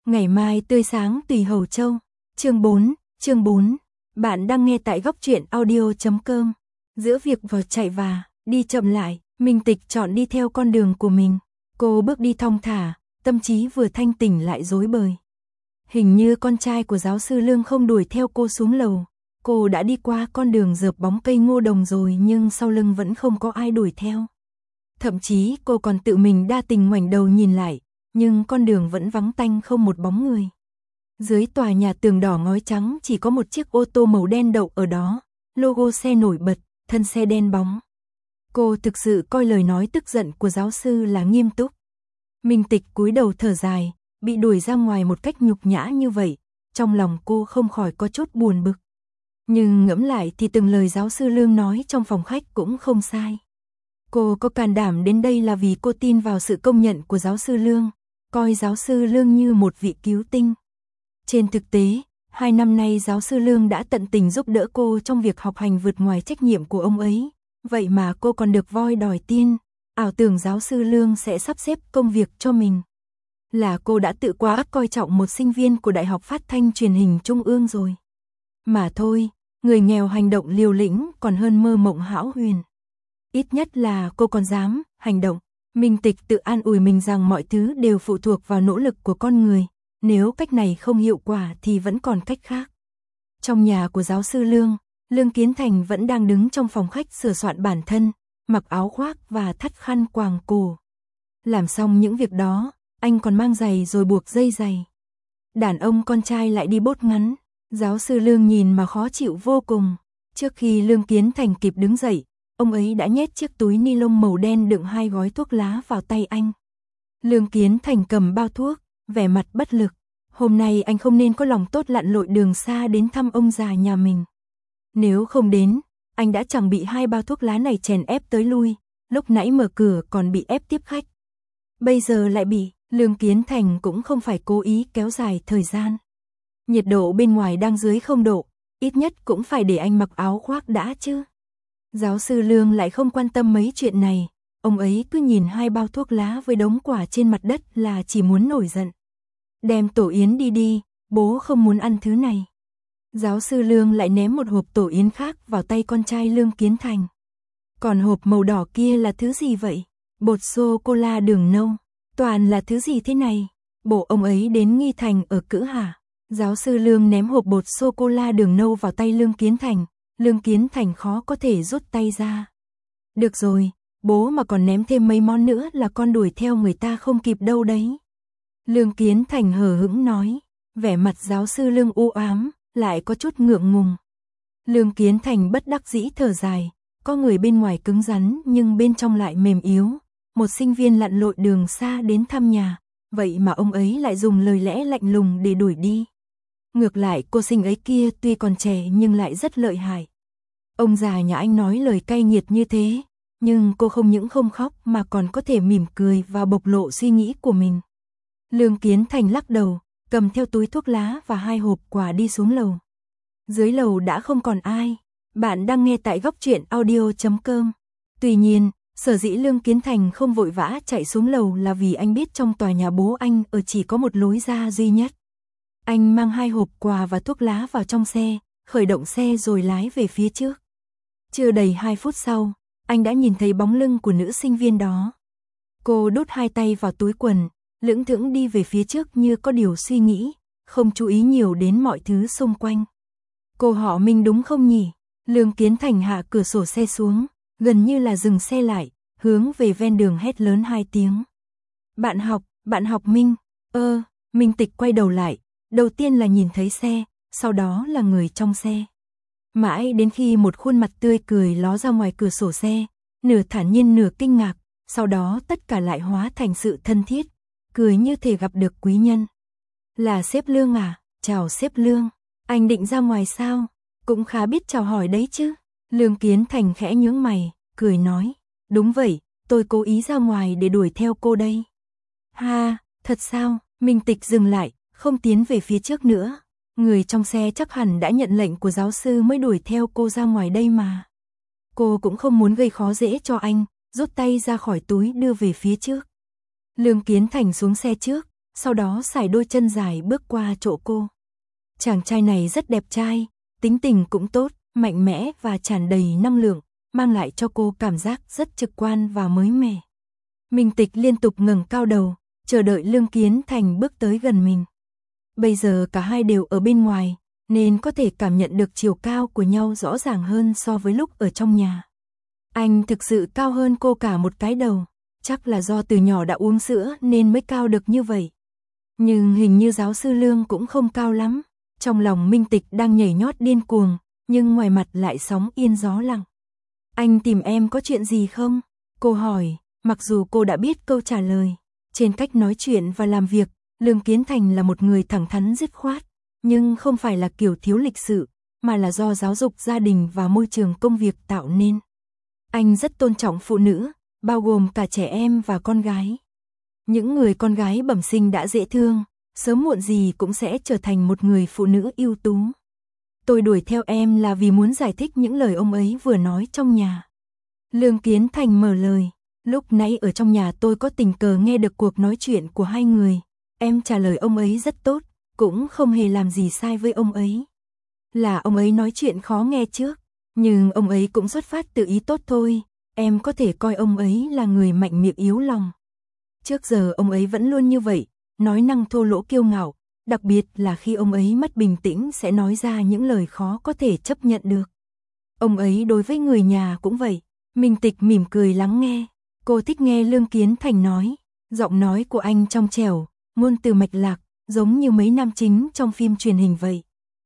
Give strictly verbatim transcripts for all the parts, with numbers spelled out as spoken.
Ngày mai tươi sáng tùy Hầu Châu. Chương bốn, chương bốn. Bạn đang nghe tại góc truyện audio chấm com. Giữa việc vào chạy và đi chậm lại, Minh Tịch chọn đi theo con đường của mình. Cô bước đi thong thả, tâm trí vừa thanh tỉnh lại rối bời. Hình như con trai của giáo sư Lương không đuổi theo cô xuống lầu. Cô đã đi qua con đường rợp bóng cây ngô đồng rồi nhưng sau lưng vẫn không có ai đuổi theo. Thậm chí cô còn tự mình đa tình ngoảnh đầu nhìn lại, nhưng con đường vẫn vắng tanh không một bóng người. Dưới tòa nhà tường đỏ ngói trắng chỉ có một chiếc ô tô màu đen đậu ở đó, logo xe nổi bật, thân xe đen bóng. Cô thực sự coi lời nói tức giận của giáo sư là nghiêm túc. Minh Tịch cúi đầu thở dài, bị đuổi ra ngoài một cách nhục nhã như vậy, trong lòng cô không khỏi có chút buồn bực. Nhưng ngẫm lại thì từng lời giáo sư Lương nói trong phòng khách cũng không sai. Cô có can đảm đến đây là vì cô tin vào sự công nhận của giáo sư Lương, coi giáo sư Lương như một vị cứu tinh. Trên thực tế, hai năm nay giáo sư Lương đã tận tình giúp đỡ cô trong việc học hành vượt ngoài trách nhiệm của ông ấy, vậy mà cô còn được voi đòi tiên, ảo tưởng giáo sư Lương sẽ sắp xếp công việc cho mình. Là cô đã tự quá coi trọng một sinh viên của Đại học Phát thanh Truyền hình Trung ương rồi. Mà thôi, người nghèo hành động liều lĩnh còn hơn mơ mộng hão huyền. Ít nhất là cô còn dám hành động. Minh Tịch tự an ủi mình rằng mọi thứ đều phụ thuộc vào nỗ lực của con người, nếu cách này không hiệu quả thì vẫn còn cách khác. Trong nhà của giáo sư Lương, Lương Kiến Thành vẫn đang đứng trong phòng khách sửa soạn bản thân, mặc áo khoác và thắt khăn quàng cổ. Làm xong những việc đó, anh còn mang giày rồi buộc dây giày. Đàn ông con trai lại đi bốt ngắn, giáo sư Lương nhìn mà khó chịu vô cùng. Trước khi Lương Kiến Thành kịp đứng dậy, ông ấy đã nhét chiếc túi ni lông màu đen đựng hai gói thuốc lá vào tay anh. Lương Kiến Thành cầm bao thuốc, vẻ mặt bất lực. Hôm nay anh không nên có lòng tốt lặn lội đường xa đến thăm ông già nhà mình. Nếu không đến, anh đã chẳng bị hai bao thuốc lá này chèn ép tới lui, lúc nãy mở cửa còn bị ép tiếp khách. Bây giờ lại bị, Lương Kiến Thành cũng không phải cố ý kéo dài thời gian. Nhiệt độ bên ngoài đang dưới không độ, ít nhất cũng phải để anh mặc áo khoác đã chứ. Giáo sư Lương lại không quan tâm mấy chuyện này, ông ấy cứ nhìn hai bao thuốc lá với đống quả trên mặt đất là chỉ muốn nổi giận. Đem tổ yến đi đi, bố không muốn ăn thứ này. Giáo sư Lương lại ném một hộp tổ yến khác vào tay con trai Lương Kiến Thành. Còn hộp màu đỏ kia là thứ gì vậy? Bột sô-cô-la đường nâu. Toàn là thứ gì thế này? Bộ ông ấy đến Nghi Thành ở cữ hả? Giáo sư Lương ném hộp bột sô-cô-la đường nâu vào tay Lương Kiến Thành. Lương Kiến Thành khó có thể rút tay ra. Được rồi, bố mà còn ném thêm mấy món nữa là con đuổi theo người ta không kịp đâu đấy. Lương Kiến Thành hờ hững nói, vẻ mặt giáo sư Lương u ám, lại có chút ngượng ngùng. Lương Kiến Thành bất đắc dĩ thở dài, có người bên ngoài cứng rắn nhưng bên trong lại mềm yếu. Một sinh viên lặn lội đường xa đến thăm nhà, vậy mà ông ấy lại dùng lời lẽ lạnh lùng để đuổi đi. Ngược lại cô sinh ấy kia tuy còn trẻ nhưng lại rất lợi hại. Ông già nhà anh nói lời cay nghiệt như thế, nhưng cô không những không khóc mà còn có thể mỉm cười và bộc lộ suy nghĩ của mình. Lương Kiến Thành lắc đầu, cầm theo túi thuốc lá và hai hộp quà đi xuống lầu. Dưới lầu đã không còn ai. Bạn đang nghe tại góc truyện audio chấm com. Tuy nhiên, sở dĩ Lương Kiến Thành không vội vã chạy xuống lầu là vì anh biết trong tòa nhà bố anh ở chỉ có một lối ra duy nhất. Anh mang hai hộp quà và thuốc lá vào trong xe, khởi động xe rồi lái về phía trước. Chưa đầy hai phút sau, anh đã nhìn thấy bóng lưng của nữ sinh viên đó. Cô đút hai tay vào túi quần, lững thững đi về phía trước như có điều suy nghĩ, không chú ý nhiều đến mọi thứ xung quanh. Cô họ Minh đúng không nhỉ? Lương Kiến Thành hạ cửa sổ xe xuống, gần như là dừng xe lại, hướng về ven đường hét lớn hai tiếng. Bạn học, bạn học Minh. Ơ, Minh Tịch quay đầu lại, đầu tiên là nhìn thấy xe, sau đó là người trong xe. Mãi đến khi một khuôn mặt tươi cười ló ra ngoài cửa sổ xe, nửa thản nhiên nửa kinh ngạc, sau đó tất cả lại hóa thành sự thân thiết, cười như thể gặp được quý nhân. Là sếp Lương à? Chào sếp Lương, anh định ra ngoài sao? Cũng khá biết chào hỏi đấy chứ. Lương Kiến Thành khẽ nhướng mày, cười nói, đúng vậy, tôi cố ý ra ngoài để đuổi theo cô đây. Ha, thật sao? Minh Tịch dừng lại, không tiến về phía trước nữa. Người trong xe chắc hẳn đã nhận lệnh của giáo sư mới đuổi theo cô ra ngoài đây mà. Cô cũng không muốn gây khó dễ cho anh, rút tay ra khỏi túi đưa về phía trước. Lương Kiến Thành xuống xe trước, sau đó sải đôi chân dài bước qua chỗ cô. Chàng trai này rất đẹp trai, tính tình cũng tốt, mạnh mẽ và tràn đầy năng lượng, mang lại cho cô cảm giác rất trực quan và mới mẻ. Minh Tịch liên tục ngẩng cao đầu, chờ đợi Lương Kiến Thành bước tới gần mình. Bây giờ cả hai đều ở bên ngoài, nên có thể cảm nhận được chiều cao của nhau rõ ràng hơn so với lúc ở trong nhà. Anh thực sự cao hơn cô cả một cái đầu, chắc là do từ nhỏ đã uống sữa nên mới cao được như vậy. Nhưng hình như giáo sư Lương cũng không cao lắm. Trong lòng Minh Tịch đang nhảy nhót điên cuồng, nhưng ngoài mặt lại sóng yên gió lặng. Anh tìm em có chuyện gì không? Cô hỏi, mặc dù cô đã biết câu trả lời. Trên cách nói chuyện và làm việc, Lương Kiến Thành là một người thẳng thắn dứt khoát, nhưng không phải là kiểu thiếu lịch sự, mà là do giáo dục gia đình và môi trường công việc tạo nên. Anh rất tôn trọng phụ nữ, bao gồm cả trẻ em và con gái. Những người con gái bẩm sinh đã dễ thương, sớm muộn gì cũng sẽ trở thành một người phụ nữ ưu tú. Tôi đuổi theo em là vì muốn giải thích những lời ông ấy vừa nói trong nhà. Lương Kiến Thành mở lời, lúc nãy ở trong nhà tôi có tình cờ nghe được cuộc nói chuyện của hai người. Em trả lời ông ấy rất tốt, cũng không hề làm gì sai với ông ấy. Là ông ấy nói chuyện khó nghe trước, nhưng ông ấy cũng xuất phát từ ý tốt thôi. Em có thể coi ông ấy là người mạnh miệng yếu lòng. Trước giờ ông ấy vẫn luôn như vậy, nói năng thô lỗ kiêu ngạo, đặc biệt là khi ông ấy mất bình tĩnh sẽ nói ra những lời khó có thể chấp nhận được. Ông ấy đối với người nhà cũng vậy. Minh Tịch mỉm cười lắng nghe, cô thích nghe Lương Kiến Thành nói, giọng nói của anh trong trẻo, ngôn từ mạch lạc, giống như mấy nam chính trong phim truyền hình vậy.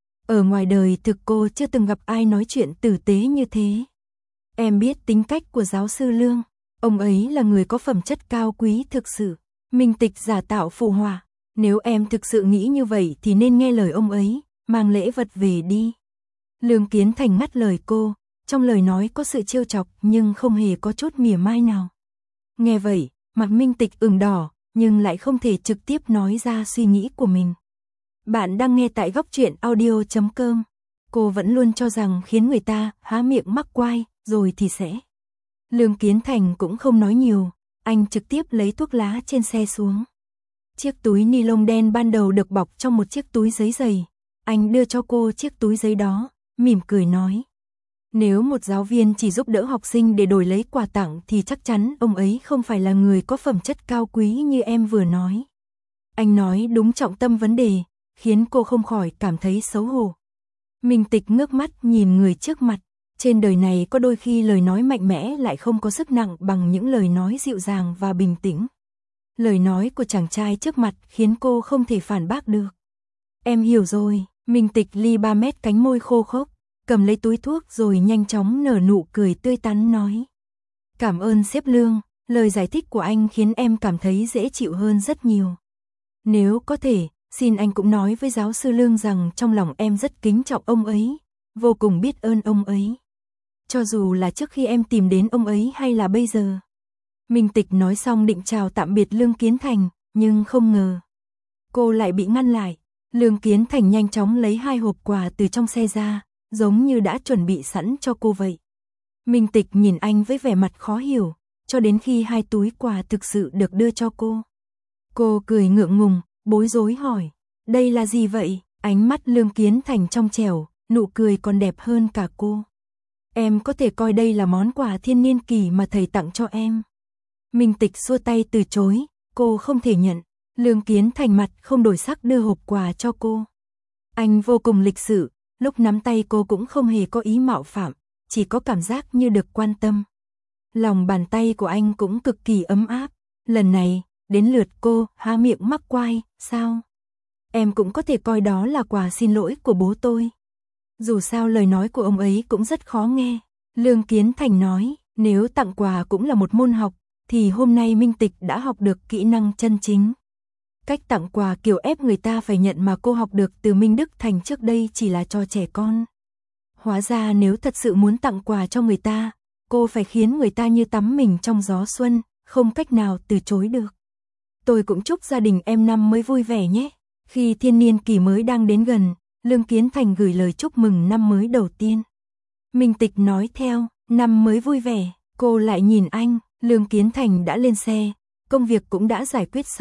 Ở ngoài đời thực cô chưa từng gặp ai nói chuyện tử tế như thế. Em biết tính cách của giáo sư Lương, ông ấy là người có phẩm chất cao quý thực sự. Minh Tịch giả tạo phụ họa, nếu em thực sự nghĩ như vậy thì nên nghe lời ông ấy, mang lễ vật về đi. Lương Kiến Thành ngắt lời cô, trong lời nói có sự trêu chọc nhưng không hề có chút mỉa mai nào. Nghe vậy, mặt Minh Tịch ửng đỏ, nhưng lại không thể trực tiếp nói ra suy nghĩ của mình. Bạn đang nghe tại góc truyện audio chấm com. Cô vẫn luôn cho rằng khiến người ta há miệng mắc quai, rồi thì sẽ. Lương Kiến Thành cũng không nói nhiều, anh trực tiếp lấy thuốc lá trên xe xuống. Chiếc túi ni lông đen ban đầu được bọc trong một chiếc túi giấy dày. Anh đưa cho cô chiếc túi giấy đó, mỉm cười nói. Nếu một giáo viên chỉ giúp đỡ học sinh để đổi lấy quà tặng thì chắc chắn ông ấy không phải là người có phẩm chất cao quý như em vừa nói. Anh nói đúng trọng tâm vấn đề, khiến cô không khỏi cảm thấy xấu hổ. Minh Tịch ngước mắt nhìn người trước mặt. Trên đời này có đôi khi lời nói mạnh mẽ lại không có sức nặng bằng những lời nói dịu dàng và bình tĩnh. Lời nói của chàng trai trước mặt khiến cô không thể phản bác được. Em hiểu rồi, Minh Tịch li ba mét cánh môi khô khốc, cầm lấy túi thuốc rồi nhanh chóng nở nụ cười tươi tắn nói. Cảm ơn sếp Lương, lời giải thích của anh khiến em cảm thấy dễ chịu hơn rất nhiều. Nếu có thể, xin anh cũng nói với giáo sư Lương rằng trong lòng em rất kính trọng ông ấy, vô cùng biết ơn ông ấy. Cho dù là trước khi em tìm đến ông ấy hay là bây giờ. Minh Tịch nói xong định chào tạm biệt Lương Kiến Thành, nhưng không ngờ. Cô lại bị ngăn lại. Lương Kiến Thành nhanh chóng lấy hai hộp quà từ trong xe ra, giống như đã chuẩn bị sẵn cho cô vậy. Minh Tịch nhìn anh với vẻ mặt khó hiểu, cho đến khi hai túi quà thực sự được đưa cho cô. Cô cười ngượng ngùng, bối rối hỏi, đây là gì vậy? Ánh mắt Lương Kiến Thành trong trẻo, nụ cười còn đẹp hơn cả cô. Em có thể coi đây là món quà thiên niên kỷ mà thầy tặng cho em. Minh Tịch xua tay từ chối, cô không thể nhận. Lương Kiến Thành mặt không đổi sắc đưa hộp quà cho cô. Anh vô cùng lịch sự, lúc nắm tay cô cũng không hề có ý mạo phạm, chỉ có cảm giác như được quan tâm. Lòng bàn tay của anh cũng cực kỳ ấm áp. Lần này, đến lượt cô há miệng mắc quai, sao? Em cũng có thể coi đó là quà xin lỗi của bố tôi. Dù sao lời nói của ông ấy cũng rất khó nghe. Lương Kiến Thành nói, nếu tặng quà cũng là một môn học, thì hôm nay Minh Tịch đã học được kỹ năng chân chính. Cách tặng quà kiểu ép người ta phải nhận mà cô học được từ Minh Đức Thành trước đây chỉ là cho trẻ con. Hóa ra nếu thật sự muốn tặng quà cho người ta, cô phải khiến người ta như tắm mình trong gió xuân, không cách nào từ chối được. Tôi cũng chúc gia đình em năm mới vui vẻ nhé. Khi thiên niên kỷ mới đang đến gần, Lương Kiến Thành gửi lời chúc mừng năm mới đầu tiên. Minh Tịch nói theo, năm mới vui vẻ, cô lại nhìn anh, Lương Kiến Thành đã lên xe, công việc cũng đã giải quyết xong,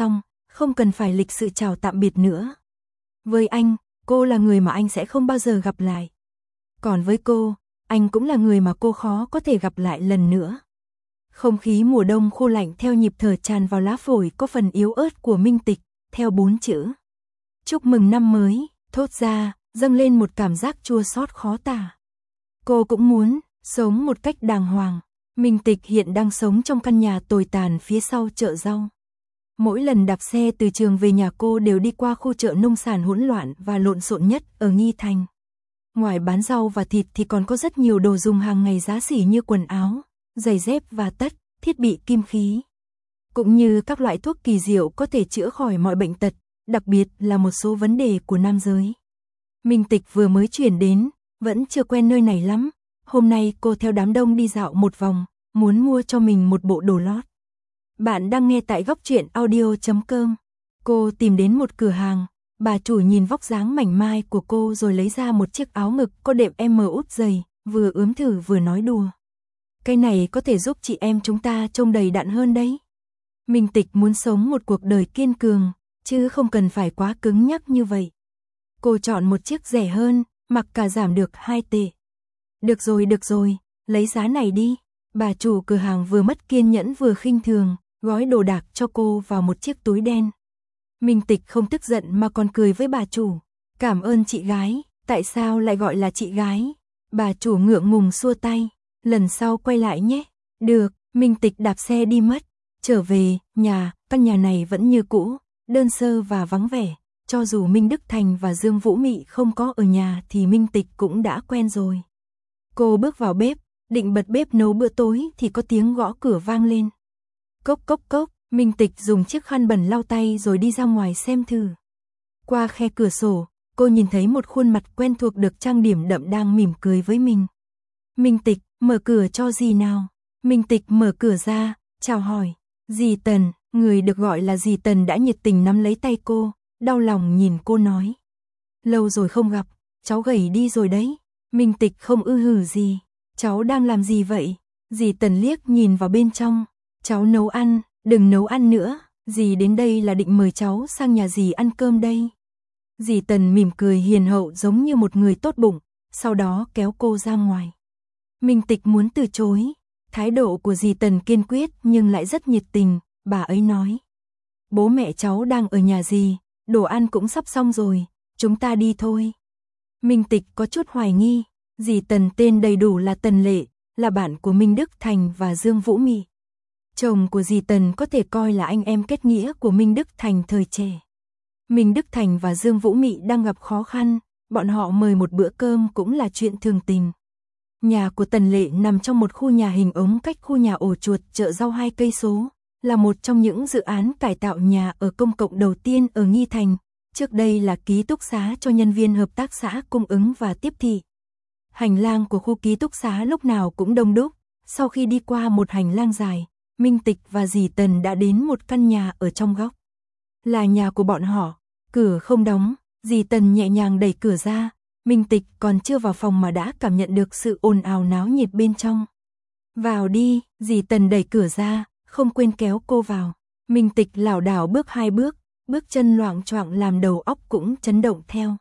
không cần phải lịch sự chào tạm biệt nữa. Với anh, cô là người mà anh sẽ không bao giờ gặp lại. Còn với cô, anh cũng là người mà cô khó có thể gặp lại lần nữa. Không khí mùa đông khô lạnh theo nhịp thở tràn vào lá phổi có phần yếu ớt của Minh Tịch, theo bốn chữ. Chúc mừng năm mới, thốt ra, dâng lên một cảm giác chua xót khó tả. Cô cũng muốn sống một cách đàng hoàng. Minh Tịch hiện đang sống trong căn nhà tồi tàn phía sau chợ rau. Mỗi lần đạp xe từ trường về nhà cô đều đi qua khu chợ nông sản hỗn loạn và lộn xộn nhất ở Nghi Thành. Ngoài bán rau và thịt thì còn có rất nhiều đồ dùng hàng ngày giá sỉ như quần áo, giày dép và tất, thiết bị kim khí. Cũng như các loại thuốc kỳ diệu có thể chữa khỏi mọi bệnh tật, đặc biệt là một số vấn đề của nam giới. Minh Tịch vừa mới chuyển đến, vẫn chưa quen nơi này lắm. Hôm nay cô theo đám đông đi dạo một vòng, muốn mua cho mình một bộ đồ lót. Bạn đang nghe tại góc truyện audio chấm com. Cô tìm đến một cửa hàng, bà chủ nhìn vóc dáng mảnh mai của cô rồi lấy ra một chiếc áo ngực có đệm em út dày, vừa ướm thử vừa nói đùa. Cái này có thể giúp chị em chúng ta trông đầy đặn hơn đấy. Minh Tịch muốn sống một cuộc đời kiên cường, chứ không cần phải quá cứng nhắc như vậy. Cô chọn một chiếc rẻ hơn, mặc cả giảm được hai tệ. Được rồi, được rồi, lấy giá này đi. Bà chủ cửa hàng vừa mất kiên nhẫn vừa khinh thường, gói đồ đạc cho cô vào một chiếc túi đen. Minh Tịch không tức giận mà còn cười với bà chủ. Cảm ơn chị gái, tại sao lại gọi là chị gái? Bà chủ ngượng ngùng xua tay, lần sau quay lại nhé. Được, Minh Tịch đạp xe đi mất. Trở về, nhà, căn nhà này vẫn như cũ, đơn sơ và vắng vẻ. Cho dù Minh Đức Thành và Dương Vũ Mị không có ở nhà thì Minh Tịch cũng đã quen rồi. Cô bước vào bếp, định bật bếp nấu bữa tối thì có tiếng gõ cửa vang lên. Cốc cốc cốc, Minh Tịch dùng chiếc khăn bẩn lau tay rồi đi ra ngoài xem thử. Qua khe cửa sổ, cô nhìn thấy một khuôn mặt quen thuộc được trang điểm đậm đang mỉm cười với mình. Minh Tịch, mở cửa cho dì nào. Minh Tịch mở cửa ra, chào hỏi. Dì Tần, người được gọi là dì Tần đã nhiệt tình nắm lấy tay cô, đau lòng nhìn cô nói. Lâu rồi không gặp, cháu gầy đi rồi đấy. Minh Tịch không ư hử gì. Cháu đang làm gì vậy? Dì Tần liếc nhìn vào bên trong. Cháu nấu ăn, đừng nấu ăn nữa. Dì đến đây là định mời cháu sang nhà dì ăn cơm đây. Dì Tần mỉm cười hiền hậu giống như một người tốt bụng, sau đó kéo cô ra ngoài. Minh Tịch muốn từ chối. Thái độ của dì Tần kiên quyết nhưng lại rất nhiệt tình, bà ấy nói. Bố mẹ cháu đang ở nhà dì, đồ ăn cũng sắp xong rồi, chúng ta đi thôi. Minh Tịch có chút hoài nghi, dì Tần tên đầy đủ là Tần Lệ, là bạn của Minh Đức Thành và Dương Vũ Mị. Chồng của dì Tần có thể coi là anh em kết nghĩa của Minh Đức Thành thời trẻ. Minh Đức Thành và Dương Vũ Mị đang gặp khó khăn, bọn họ mời một bữa cơm cũng là chuyện thường tình. Nhà của Tần Lệ nằm trong một khu nhà hình ống cách khu nhà ổ chuột chợ rau hai cây số, là một trong những dự án cải tạo nhà ở công cộng đầu tiên ở Nghi Thành. Trước đây là ký túc xá cho nhân viên hợp tác xã cung ứng và tiếp thị. Hành lang của khu ký túc xá lúc nào cũng đông đúc. Sau khi đi qua một hành lang dài, Minh Tịch và dì Tần đã đến một căn nhà ở trong góc. Là nhà của bọn họ, cửa không đóng, dì Tần nhẹ nhàng đẩy cửa ra. Minh Tịch còn chưa vào phòng mà đã cảm nhận được sự ồn ào náo nhiệt bên trong. Vào đi, dì Tần đẩy cửa ra, không quên kéo cô vào. Minh Tịch lảo đảo bước hai bước, bước chân loạng choạng làm đầu óc cũng chấn động theo.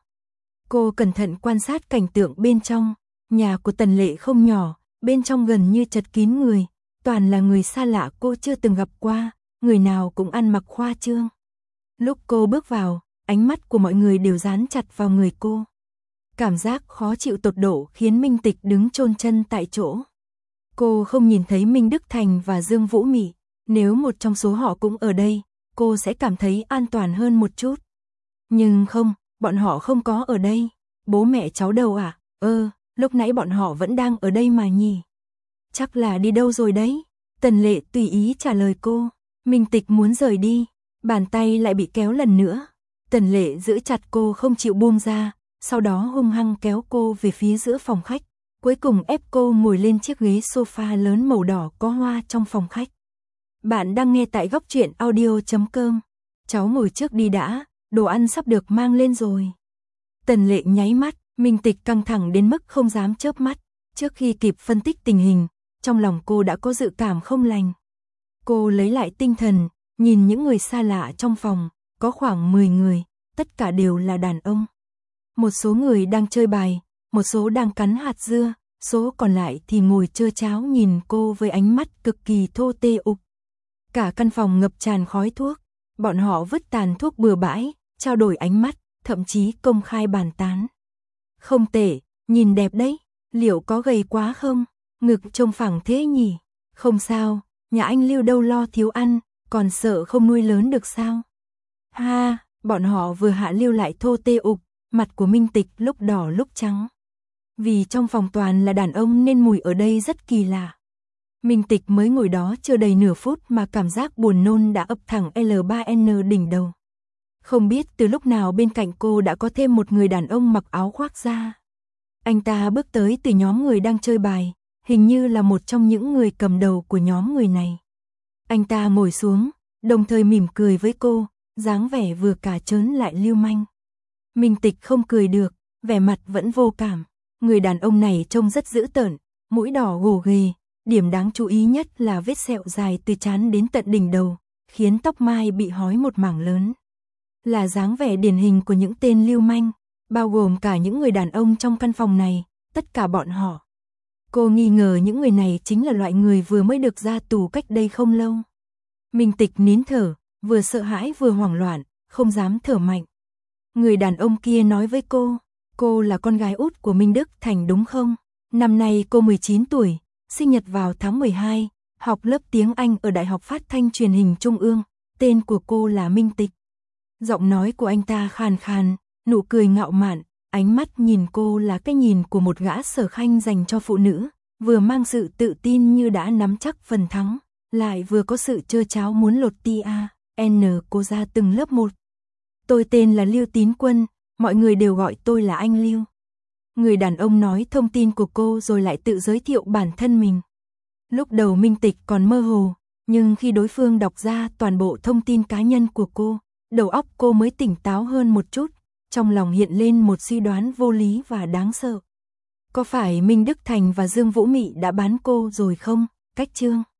Cô cẩn thận quan sát cảnh tượng bên trong. Nhà của Tần Lệ không nhỏ, bên trong gần như chật kín người, toàn là người xa lạ cô chưa từng gặp qua, người nào cũng ăn mặc khoa trương. Lúc cô bước vào, ánh mắt của mọi người đều dán chặt vào người cô. Cảm giác khó chịu tột độ khiến Minh Tịch đứng chôn chân tại chỗ. Cô không nhìn thấy Minh Đức Thành và Dương Vũ Mị, nếu một trong số họ cũng ở đây, cô sẽ cảm thấy an toàn hơn một chút. Nhưng không, bọn họ không có ở đây. Bố mẹ cháu đâu à? Ơ, lúc nãy bọn họ vẫn đang ở đây mà nhỉ? Chắc là đi đâu rồi đấy? Tần Lệ tùy ý trả lời cô. Minh Tịch muốn rời đi, bàn tay lại bị kéo lần nữa. Tần Lệ giữ chặt cô không chịu buông ra, sau đó hung hăng kéo cô về phía giữa phòng khách, cuối cùng ép cô ngồi lên chiếc ghế sofa lớn màu đỏ có hoa trong phòng khách. Bạn đang nghe tại góc truyện audio chấm com. Cháu ngồi trước đi đã, đồ ăn sắp được mang lên rồi. Tần Lệ nháy mắt, Minh Tịch căng thẳng đến mức không dám chớp mắt. Trước khi kịp phân tích tình hình, trong lòng cô đã có dự cảm không lành. Cô lấy lại tinh thần, nhìn những người xa lạ trong phòng, có khoảng mười người, tất cả đều là đàn ông. Một số người đang chơi bài, một số đang cắn hạt dưa, số còn lại thì ngồi chơ cháo nhìn cô với ánh mắt cực kỳ thô tê ục. Cả căn phòng ngập tràn khói thuốc, bọn họ vứt tàn thuốc bừa bãi, trao đổi ánh mắt, thậm chí công khai bàn tán. Không tệ, nhìn đẹp đấy, liệu có gầy quá không? Ngực trông phẳng thế nhỉ? Không sao, nhà anh Lưu đâu lo thiếu ăn, còn sợ không nuôi lớn được sao? Ha, bọn họ vừa hạ Lưu lại thô tê ục, mặt của Minh Tịch lúc đỏ lúc trắng. Vì trong phòng toàn là đàn ông nên mùi ở đây rất kỳ lạ. Minh Tịch mới ngồi đó chưa đầy nửa phút mà cảm giác buồn nôn đã ập thẳng L ba N đỉnh đầu. Không biết từ lúc nào bên cạnh cô đã có thêm một người đàn ông mặc áo khoác da. Anh ta bước tới từ nhóm người đang chơi bài, hình như là một trong những người cầm đầu của nhóm người này. Anh ta ngồi xuống, đồng thời mỉm cười với cô, dáng vẻ vừa cả trớn lại lưu manh. Minh Tịch không cười được, vẻ mặt vẫn vô cảm. Người đàn ông này trông rất dữ tợn, mũi đỏ gồ ghề, điểm đáng chú ý nhất là vết sẹo dài từ trán đến tận đỉnh đầu, khiến tóc mai bị hói một mảng lớn. Là dáng vẻ điển hình của những tên lưu manh, bao gồm cả những người đàn ông trong căn phòng này, tất cả bọn họ. Cô nghi ngờ những người này chính là loại người vừa mới được ra tù cách đây không lâu. Minh Tịch nín thở, vừa sợ hãi vừa hoảng loạn, không dám thở mạnh. Người đàn ông kia nói với cô, cô là con gái út của Minh Đức Thành đúng không? Năm nay cô mười chín tuổi, sinh nhật vào tháng mười hai, học lớp tiếng Anh ở Đại học Phát thanh Truyền hình Trung ương, tên của cô là Minh Tịch. Giọng nói của anh ta khàn khàn, nụ cười ngạo mạn, ánh mắt nhìn cô là cái nhìn của một gã sở khanh dành cho phụ nữ, vừa mang sự tự tin như đã nắm chắc phần thắng, lại vừa có sự trơ tráo muốn lột tia N cô ra từng lớp một. Tôi tên là Lưu Tín Quân, mọi người đều gọi tôi là anh Lưu. Người đàn ông nói thông tin của cô rồi lại tự giới thiệu bản thân mình. Lúc đầu Minh Tịch còn mơ hồ, nhưng khi đối phương đọc ra toàn bộ thông tin cá nhân của cô, đầu óc cô mới tỉnh táo hơn một chút, trong lòng hiện lên một suy đoán vô lý và đáng sợ. Có phải Minh Đức Thành và Dương Vũ Mị đã bán cô rồi không? Cách chương